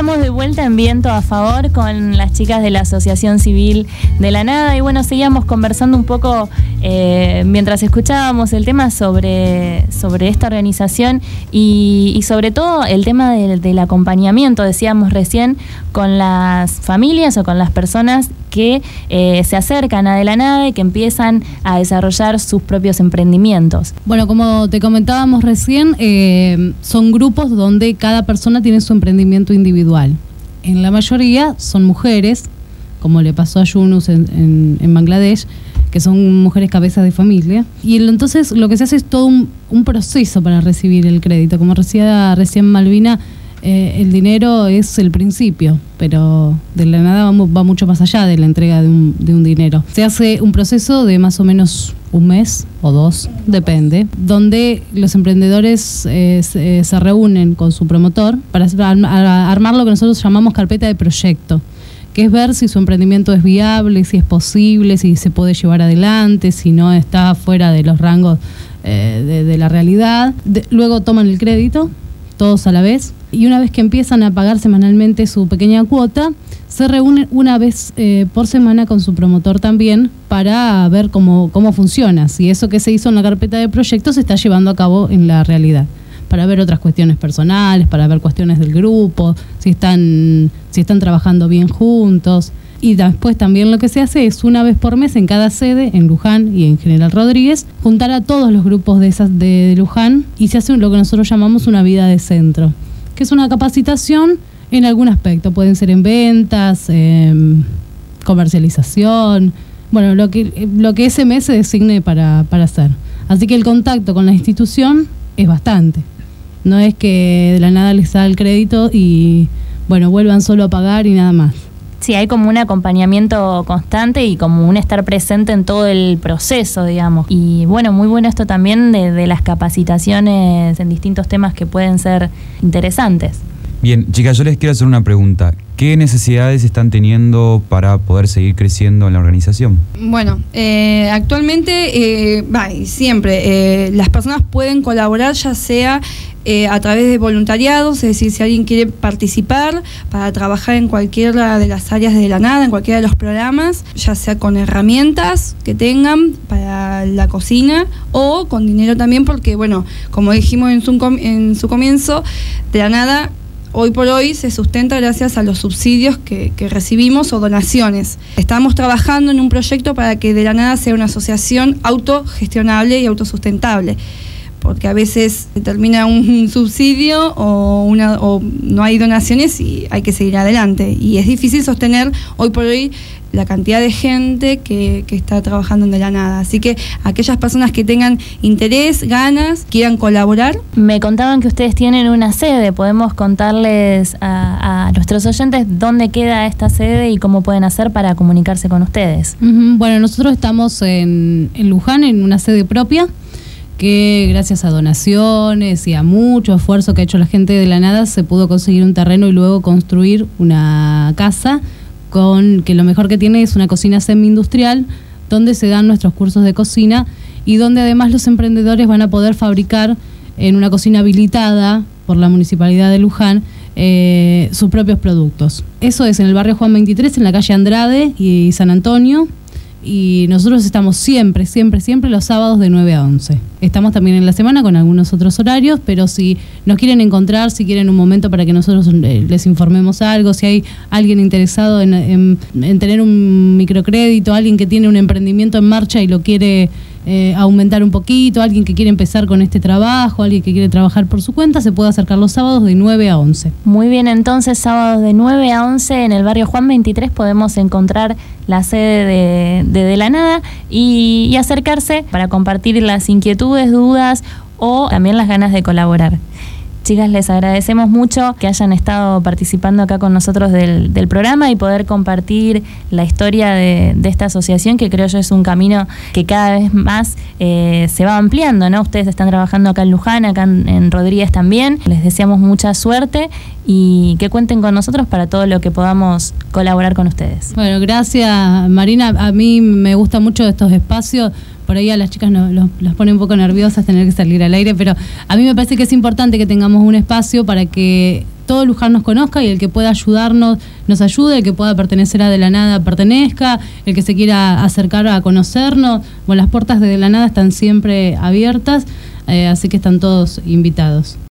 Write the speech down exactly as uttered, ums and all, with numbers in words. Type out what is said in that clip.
estamos de vuelta en Viento a Favor con las chicas de la Asociación Civil de la Nada y bueno, seguíamos conversando un poco eh, mientras escuchábamos el tema sobre, sobre esta organización y, y sobre todo el tema de, del acompañamiento, decíamos recién, con las familias o con las personas que eh, se acercan a De la Nada y que empiezan a desarrollar sus propios emprendimientos. Bueno, como te comentábamos recién, eh, son grupos donde cada persona tiene su emprendimiento individual. En la mayoría son mujeres, como le pasó a Yunus en, en, en Bangladesh, que son mujeres cabezas de familia. Y entonces lo que se hace es todo un, un proceso para recibir el crédito. Como decía recién Malvina, Eh, el dinero es el principio, pero De la Nada va, va mucho más allá de la entrega de un, de un dinero. Se hace un proceso de más o menos un mes o dos, depende, donde los emprendedores eh, se, se reúnen con su promotor para armar lo que nosotros llamamos carpeta de proyecto, que es ver si su emprendimiento es viable, si es posible, si se puede llevar adelante, si no está fuera de los rangos eh, de, de la realidad. De, luego toman el crédito, todos a la vez, y una vez que empiezan a pagar semanalmente su pequeña cuota, se reúnen una vez eh, por semana con su promotor también para ver cómo, cómo funciona, si eso que se hizo en la carpeta de proyectos se está llevando a cabo en la realidad, para ver otras cuestiones personales, para ver cuestiones del grupo, si están, si están trabajando bien juntos. Y después también lo que se hace es una vez por mes en cada sede, en Luján y en General Rodríguez, juntar a todos los grupos de, esas, de, de Luján y se hace lo que nosotros llamamos una vida de centro, que es una capacitación en algún aspecto. Pueden ser en ventas, eh, comercialización, bueno, lo que, lo que ese mes se designe para, para hacer. Así que el contacto con la institución es bastante. No es que De la Nada les da el crédito y, bueno, vuelvan solo a pagar y nada más. Sí, hay como un acompañamiento constante y como un estar presente en todo el proceso, digamos. Y bueno, muy bueno esto también de, de las capacitaciones en distintos temas que pueden ser interesantes. Bien, chicas, yo les quiero hacer una pregunta. ¿Qué necesidades están teniendo para poder seguir creciendo en la organización? Bueno, eh, actualmente, eh, bah, siempre, eh, las personas pueden colaborar ya sea eh, a través de voluntariados, es decir, si alguien quiere participar para trabajar en cualquiera de las áreas de De la Nada, en cualquiera de los programas, ya sea con herramientas que tengan para la cocina o con dinero también, porque, bueno, como dijimos en su, en su comienzo, De la Nada hoy por hoy se sustenta gracias a los subsidios que, que recibimos o donaciones. Estamos trabajando en un proyecto para que De la Nada sea una asociación autogestionable y autosustentable, porque a veces se termina un subsidio o, una, o no hay donaciones y hay que seguir adelante. Y es difícil sostener hoy por hoy la cantidad de gente que, que está trabajando en De la Nada. Así que aquellas personas que tengan interés, ganas, quieran colaborar. Me contaban que ustedes tienen una sede. ¿Podemos contarles a, a nuestros oyentes dónde queda esta sede y cómo pueden hacer para comunicarse con ustedes? Uh-huh. Bueno, nosotros estamos en, en Luján, en una sede propia, que gracias a donaciones y a mucho esfuerzo que ha hecho la gente de De la Nada se pudo conseguir un terreno y luego construir una casa con que lo mejor que tiene es una cocina semi-industrial donde se dan nuestros cursos de cocina y donde además los emprendedores van a poder fabricar en una cocina habilitada por la Municipalidad de Luján eh, sus propios productos. Eso es en el barrio Juan veintitrés, en la calle Andrade y San Antonio. Y nosotros estamos siempre, siempre, siempre los sábados de nueve a once. Estamos también en la semana con algunos otros horarios, pero si nos quieren encontrar, si quieren un momento para que nosotros les informemos algo, si hay alguien interesado en, en, en tener un microcrédito, alguien que tiene un emprendimiento en marcha y lo quiere eh, aumentar un poquito, alguien que quiere empezar con este trabajo, alguien que quiere trabajar por su cuenta, se puede acercar los sábados de nueve a once. Muy bien, entonces sábados de nueve a once en el barrio Juan veintitrés podemos encontrar la sede de De, de la Nada y, y acercarse para compartir las inquietudes, dudas o también las ganas de colaborar. Chicas, les agradecemos mucho que hayan estado participando acá con nosotros del, del programa y poder compartir la historia de, de esta asociación, que creo yo es un camino que cada vez más eh, se va ampliando, ¿no? Ustedes están trabajando acá en Luján, acá en, en Rodríguez también. Les deseamos mucha suerte y que cuenten con nosotros para todo lo que podamos colaborar con ustedes. Bueno, gracias, Marina. A mí me gusta mucho estos espacios. Por ahí a las chicas nos, los, las pone un poco nerviosas tener que salir al aire, pero a mí me parece que es importante que tengamos un espacio para que todo Luján nos conozca y el que pueda ayudarnos, nos ayude, el que pueda pertenecer a De la Nada pertenezca, el que se quiera acercar a conocernos. Bueno, las puertas de De la Nada están siempre abiertas, eh, así que están todos invitados.